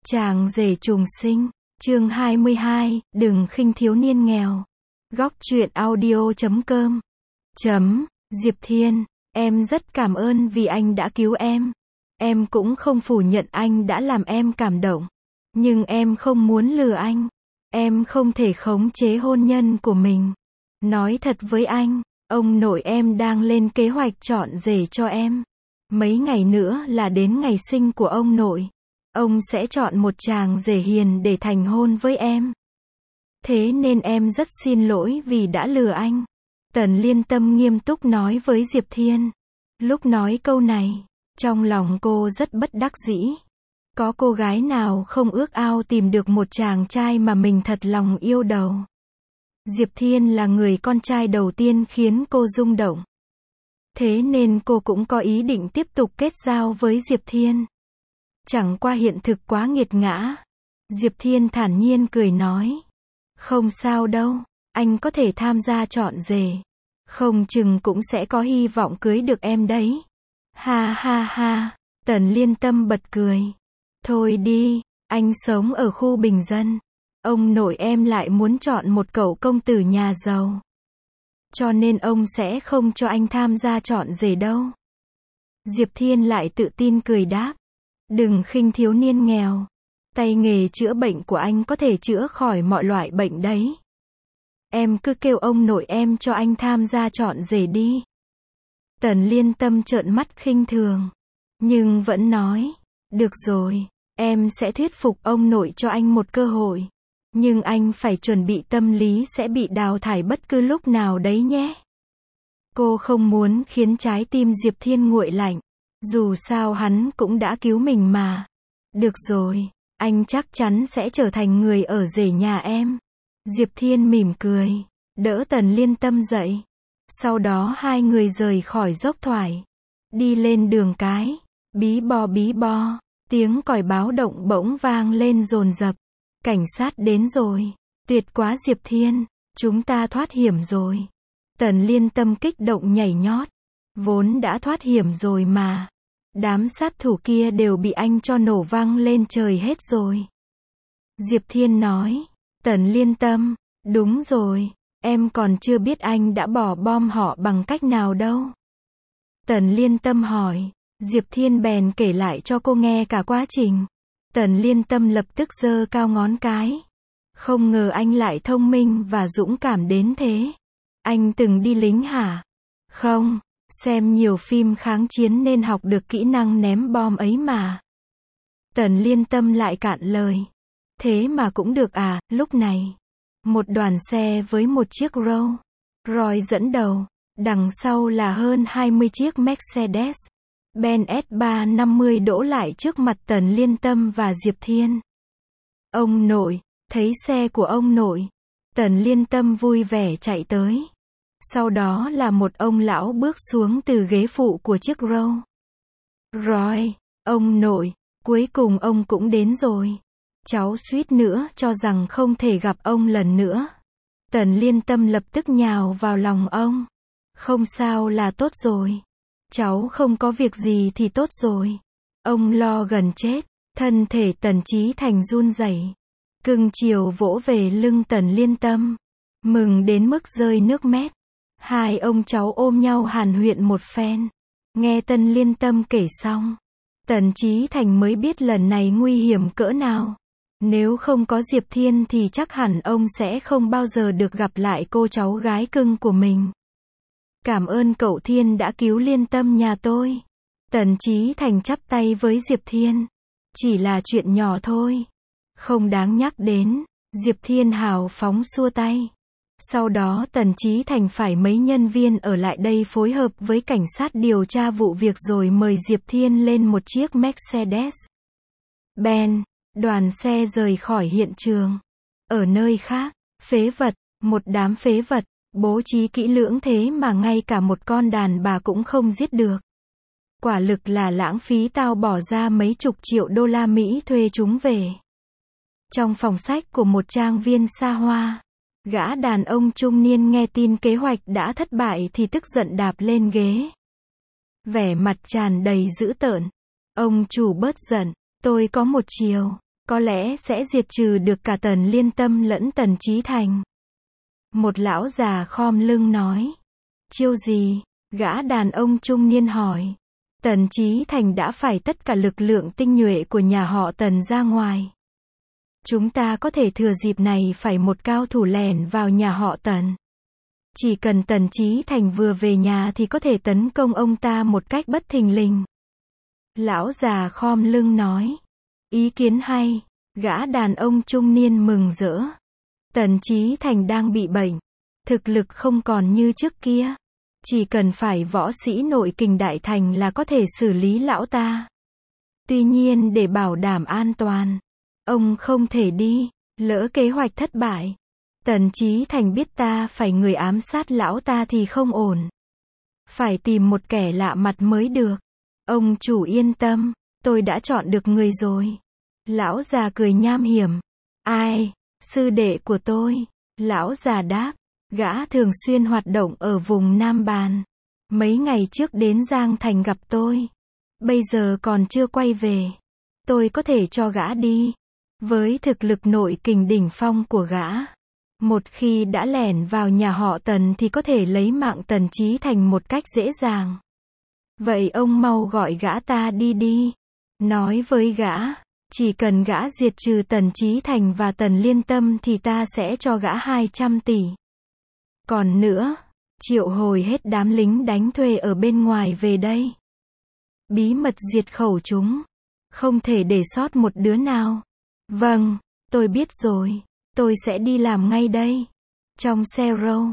Chàng rể trùng sinh, chương 22, đừng khinh thiếu niên nghèo. Góc truyện audio.com. Diệp Thiên, em rất cảm ơn vì anh đã cứu em. Em cũng không phủ nhận anh đã làm em cảm động. Nhưng em không muốn lừa anh. Em không thể khống chế hôn nhân của mình. Nói thật với anh, ông nội em đang lên kế hoạch chọn rể cho em. Mấy ngày nữa là đến ngày sinh của ông nội. Ông sẽ chọn một chàng rể hiền để thành hôn với em. Thế nên em rất xin lỗi vì đã lừa anh. Tần Liên Tâm nghiêm túc nói với Diệp Thiên. Lúc nói câu này, trong lòng cô rất bất đắc dĩ. Có cô gái nào không ước ao tìm được một chàng trai mà mình thật lòng yêu đâu. Diệp Thiên là người con trai đầu tiên khiến cô rung động. Thế nên cô cũng có ý định tiếp tục kết giao với Diệp Thiên. Chẳng qua hiện thực quá nghiệt ngã. Diệp Thiên thản nhiên cười nói. Không sao đâu, anh có thể tham gia chọn rể. Không chừng cũng sẽ có hy vọng cưới được em đấy. Ha ha ha, Tần Liên Tâm bật cười. Thôi đi, anh sống ở khu bình dân. Ông nội em lại muốn chọn một cậu công tử nhà giàu. Cho nên ông sẽ không cho anh tham gia chọn rể đâu. Diệp Thiên lại tự tin cười đáp. Đừng khinh thiếu niên nghèo. Tay nghề chữa bệnh của anh có thể chữa khỏi mọi loại bệnh đấy. Em cứ kêu ông nội em cho anh tham gia chọn rể đi. Tần Liên Tâm trợn mắt khinh thường. Nhưng vẫn nói. Được rồi, em sẽ thuyết phục ông nội cho anh một cơ hội. Nhưng anh phải chuẩn bị tâm lý sẽ bị đào thải bất cứ lúc nào đấy nhé. Cô không muốn khiến trái tim Diệp Thiên nguội lạnh. Dù sao hắn cũng đã cứu mình mà. Được rồi, anh chắc chắn sẽ trở thành người ở rể nhà em. Diệp Thiên mỉm cười, đỡ Tần Liên Tâm dậy. Sau đó hai người rời khỏi dốc thoải. Đi lên đường cái, bí bo, tiếng còi báo động bỗng vang lên dồn dập. Cảnh sát đến rồi, tuyệt quá Diệp Thiên, chúng ta thoát hiểm rồi. Tần Liên Tâm kích động nhảy nhót. Vốn đã thoát hiểm rồi mà. Đám sát thủ kia đều bị anh cho nổ văng lên trời hết rồi. Diệp Thiên nói. Tần Liên Tâm, đúng rồi, em còn chưa biết anh đã bỏ bom họ bằng cách nào đâu. Tần Liên Tâm hỏi. Diệp Thiên bèn kể lại cho cô nghe cả quá trình. Tần Liên Tâm lập tức giơ cao ngón cái. Không ngờ anh lại thông minh và dũng cảm đến thế. Anh từng đi lính hả? Không, xem nhiều phim kháng chiến nên học được kỹ năng ném bom ấy mà. Tần Liên Tâm lại cạn lời. Thế mà cũng được à, lúc này. Một đoàn xe với một chiếc Rolls Royce dẫn đầu. Đằng sau là hơn 20 chiếc Mercedes Benz S350 đỗ lại trước mặt Tần Liên Tâm và Diệp Thiên. Ông nội, thấy xe của ông nội. Tần Liên Tâm vui vẻ chạy tới. Sau đó là một ông lão bước xuống từ ghế phụ của chiếc Rolls Royce. Ông nội, cuối cùng ông cũng đến rồi. Cháu suýt nữa cho rằng không thể gặp ông lần nữa. Tần Liên Tâm lập tức nhào vào lòng ông. Không sao là tốt rồi. Cháu không có việc gì thì tốt rồi. Ông lo gần chết. Thân thể Tần Chí Thành run rẩy. Cưng chiều vỗ về lưng Tần Liên Tâm. Mừng đến mức rơi nước mắt. Hai ông cháu ôm nhau hàn huyên một phen. Nghe Tần Liên Tâm kể xong, Tần Chí Thành mới biết lần này nguy hiểm cỡ nào. Nếu không có Diệp Thiên thì chắc hẳn ông sẽ không bao giờ được gặp lại cô cháu gái cưng của mình. Cảm ơn cậu Thiên đã cứu Liên Tâm nhà tôi. Tần Chí Thành chắp tay với Diệp Thiên. Chỉ là chuyện nhỏ thôi. Không đáng nhắc đến. Diệp Thiên hào phóng xua tay. Sau đó Tần Chí Thành phải mấy nhân viên ở lại đây phối hợp với cảnh sát điều tra vụ việc rồi mời Diệp Thiên lên một chiếc Mercedes Benz. Đoàn xe rời khỏi hiện trường. Ở nơi khác, phế vật, một đám phế vật, bố trí kỹ lưỡng thế mà ngay cả một con đàn bà cũng không giết được. Quả lực là lãng phí, tao bỏ ra mấy chục triệu đô la Mỹ thuê chúng về. Trong phòng sách của một trang viên xa hoa, gã đàn ông trung niên nghe tin kế hoạch đã thất bại thì tức giận đạp lên ghế. Vẻ mặt tràn đầy dữ tợn. Ông chủ bớt giận, tôi có một chiều. có lẽ sẽ diệt trừ được cả Tần Liên Tâm lẫn Tần Chí Thành. Một lão già khom lưng nói. Chiêu gì? Gã đàn ông trung niên hỏi. Tần Chí Thành đã phải tất cả lực lượng tinh nhuệ của nhà họ Tần ra ngoài. Chúng ta có thể thừa dịp này phải một cao thủ lẻn vào nhà họ Tần. Chỉ cần Tần Chí Thành vừa về nhà thì có thể tấn công ông ta một cách bất thình lình. Lão già khom lưng nói. Ý kiến hay. Gã đàn ông trung niên mừng rỡ. Tần Chí Thành đang bị bệnh. Thực lực không còn như trước kia. Chỉ cần phải võ sĩ nội kình đại thành là có thể xử lý lão ta. Tuy nhiên để bảo đảm an toàn, ông không thể đi, lỡ kế hoạch thất bại. Tần Chí Thành biết ta phải người ám sát lão ta thì không ổn. Phải tìm một kẻ lạ mặt mới được. Ông chủ yên tâm, tôi đã chọn được người rồi. Lão già cười nham hiểm. Ai? Sư đệ của tôi. Lão già đáp. Gã thường xuyên hoạt động ở vùng Nam Bàn. Mấy ngày trước đến Giang Thành gặp tôi. Bây giờ còn chưa quay về. Tôi có thể cho gã đi. Với thực lực nội kình đỉnh phong của gã, một khi đã lẻn vào nhà họ Tần thì có thể lấy mạng Tần Chí Thành một cách dễ dàng. Vậy ông mau gọi gã ta đi đi. Nói với gã, chỉ cần gã diệt trừ Tần Chí Thành và Tần Liên Tâm thì ta sẽ cho gã 200 tỷ. Còn nữa, triệu hồi hết đám lính đánh thuê ở bên ngoài về đây. Bí mật diệt khẩu chúng. Không thể để sót một đứa nào. Vâng, tôi biết rồi. Tôi sẽ đi làm ngay đây. Trong xe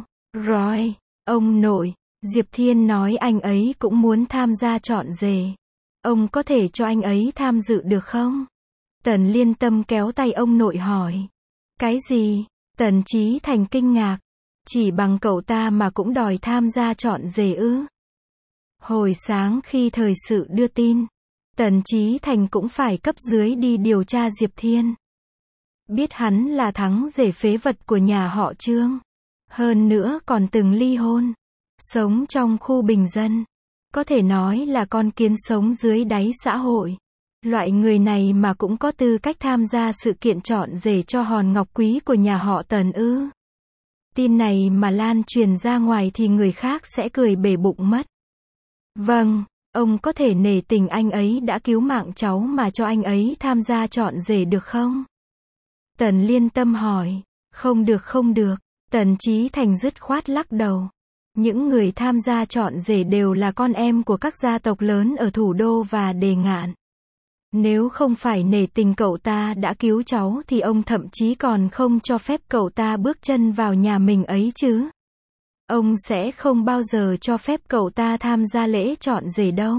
rồi, ông nội, Diệp Thiên nói anh ấy cũng muốn tham gia chọn rể. Ông có thể cho anh ấy tham dự được không? Tần Liên Tâm kéo tay ông nội hỏi. Cái gì? Tần Chí Thành kinh ngạc. Chỉ bằng cậu ta mà cũng đòi tham gia chọn rể ư? Hồi sáng khi thời sự đưa tin, Tần Chí Thành cũng phải cấp dưới đi điều tra Diệp Thiên. Biết hắn là thắng rể phế vật của nhà họ Trương. Hơn nữa còn từng ly hôn. Sống trong khu bình dân. Có thể nói là con kiến sống dưới đáy xã hội. Loại người này mà cũng có tư cách tham gia sự kiện chọn rể cho hòn ngọc quý của nhà họ Tần ư? Tin này mà lan truyền ra ngoài thì người khác sẽ cười bể bụng mất. Vâng, ông có thể nể tình anh ấy đã cứu mạng cháu mà cho anh ấy tham gia chọn rể được không? Tần Liên Tâm hỏi. Không được. Tần Chí Thành dứt khoát lắc đầu. Những người tham gia chọn rể đều là con em của các gia tộc lớn ở thủ đô và Đề Ngạn. Nếu không phải nể tình cậu ta đã cứu cháu thì ông thậm chí còn không cho phép cậu ta bước chân vào nhà mình ấy chứ. Ông sẽ không bao giờ cho phép cậu ta tham gia lễ chọn rể đâu.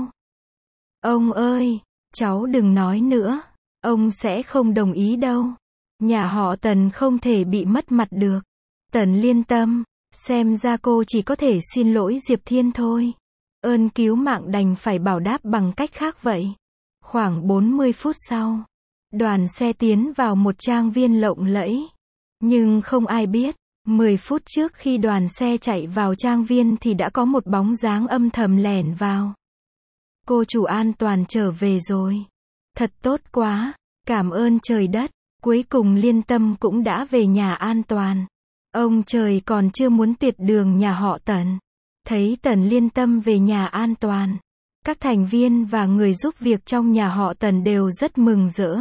Ông ơi, cháu đừng nói nữa. Ông sẽ không đồng ý đâu. Nhà họ Tần không thể bị mất mặt được. Tần Liên Tâm, xem ra cô chỉ có thể xin lỗi Diệp Thiên thôi. Ơn cứu mạng đành phải bảo đáp bằng cách khác vậy. Khoảng 40 phút sau, đoàn xe tiến vào một trang viên lộng lẫy. Nhưng không ai biết, 10 phút trước khi đoàn xe chạy vào trang viên thì đã có một bóng dáng âm thầm lẻn vào. Cô chủ an toàn trở về rồi. Thật tốt quá, cảm ơn trời đất. Cuối cùng Liên Tâm cũng đã về nhà an toàn. Ông trời còn chưa muốn tuyệt đường nhà họ Tần. Thấy Tần Liên Tâm về nhà an toàn, các thành viên và người giúp việc trong nhà họ Tần đều rất mừng rỡ.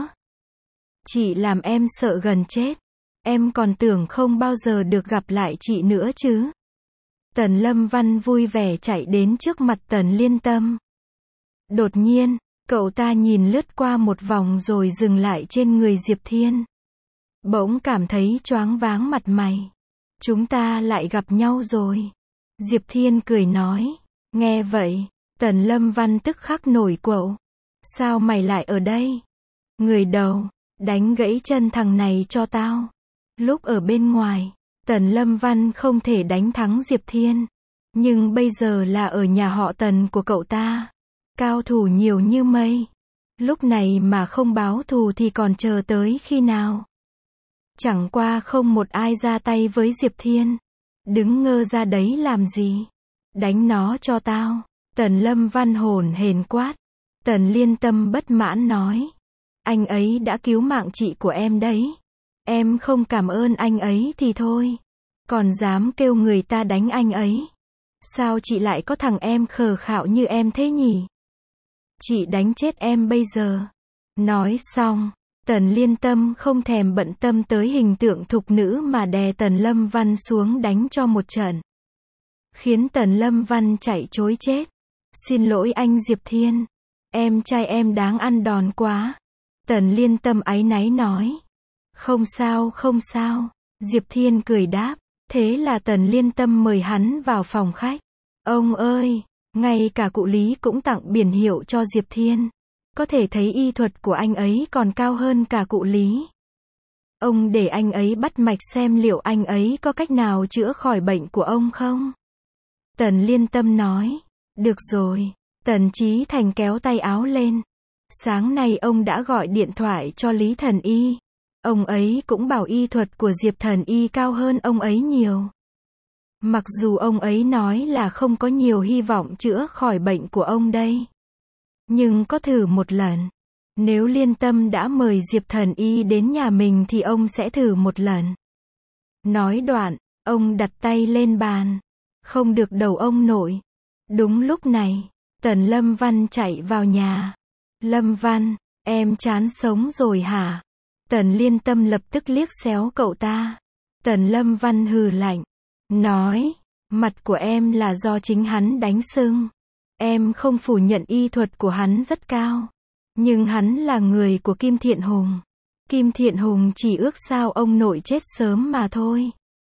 Chị làm em sợ gần chết. Em còn tưởng không bao giờ được gặp lại chị nữa chứ. Tần Lâm Văn vui vẻ chạy đến trước mặt Tần Liên Tâm. Đột nhiên, cậu ta nhìn lướt qua một vòng rồi dừng lại trên người Diệp Thiên. Bỗng cảm thấy choáng váng mặt mày. Chúng ta lại gặp nhau rồi. Diệp Thiên cười nói. Nghe vậy, Tần Lâm Văn tức khắc nổi quạo. Sao mày lại ở đây? Người đầu, đánh gãy chân thằng này cho tao. Lúc ở bên ngoài, Tần Lâm Văn không thể đánh thắng Diệp Thiên. Nhưng bây giờ là ở nhà họ Tần của cậu ta. Cao thủ nhiều như mây. Lúc này mà không báo thù thì còn chờ tới khi nào? Chẳng qua không một ai ra tay với Diệp Thiên. Đứng ngơ ra đấy làm gì? Đánh nó cho tao. Tần Lâm Văn hồn hển quát. Tần Liên Tâm bất mãn nói. Anh ấy đã cứu mạng chị của em đấy. Em không cảm ơn anh ấy thì thôi. Còn dám kêu người ta đánh anh ấy. Sao chị lại có thằng em khờ khạo như em thế nhỉ? Chị đánh chết em bây giờ. Nói xong, Tần Liên Tâm không thèm bận tâm tới hình tượng thục nữ mà đè Tần Lâm Văn xuống đánh cho một trận. Khiến Tần Lâm Văn chạy trối chết. Xin lỗi anh Diệp Thiên. Em trai em đáng ăn đòn quá. Tần Liên Tâm áy náy nói. Không sao không sao. Diệp Thiên cười đáp. Thế là Tần Liên Tâm mời hắn vào phòng khách. Ông ơi, ngay cả cụ Lý cũng tặng biển hiệu cho Diệp Thiên. Có thể thấy y thuật của anh ấy còn cao hơn cả cụ Lý. Ông để anh ấy bắt mạch xem liệu anh ấy có cách nào chữa khỏi bệnh của ông không? Tần Liên Tâm nói. Được rồi. Tần Chí Thành kéo tay áo lên. Sáng nay ông đã gọi điện thoại cho Lý Thần Y. Ông ấy cũng bảo y thuật của Diệp Thần Y cao hơn ông ấy nhiều. Mặc dù ông ấy nói là không có nhiều hy vọng chữa khỏi bệnh của ông đây. Nhưng có thử một lần. Nếu Liên Tâm đã mời Diệp Thần Y đến nhà mình thì ông sẽ thử một lần. Nói đoạn, ông đặt tay lên bàn. Không được đầu ông nội. Đúng lúc này, Tần Lâm Văn chạy vào nhà. Lâm Văn, em chán sống rồi hả? Tần Liên Tâm lập tức liếc xéo cậu ta. Tần Lâm Văn hừ lạnh. Nói, mặt của em là do chính hắn đánh sưng. Em không phủ nhận y thuật của hắn rất cao. Nhưng hắn là người của Kim Thiện Hùng. Kim Thiện Hùng chỉ ước sao ông nội chết sớm mà thôi.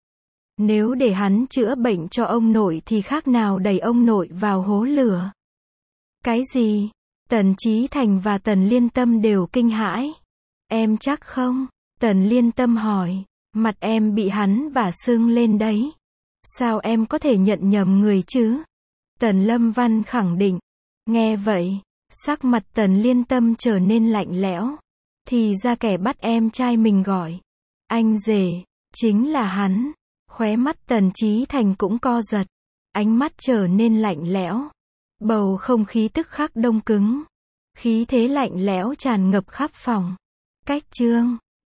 Nếu để hắn chữa bệnh cho ông nội thì khác nào đẩy ông nội vào hố lửa. Cái gì? Tần Chí Thành và Tần Liên Tâm đều kinh hãi. Em chắc không? Tần Liên Tâm hỏi. Mặt em bị hắn vả sưng lên đấy. Sao em có thể nhận nhầm người chứ? Tần Lâm Văn khẳng định. Nghe vậy, sắc mặt Tần Liên Tâm trở nên lạnh lẽo. Thì ra kẻ bắt em trai mình gọi anh rể, chính là hắn. Khóe mắt Tần Chí Thành cũng co giật. Ánh mắt trở nên lạnh lẽo. Bầu không khí tức khắc đông cứng. Khí thế lạnh lẽo tràn ngập khắp phòng. Cách chương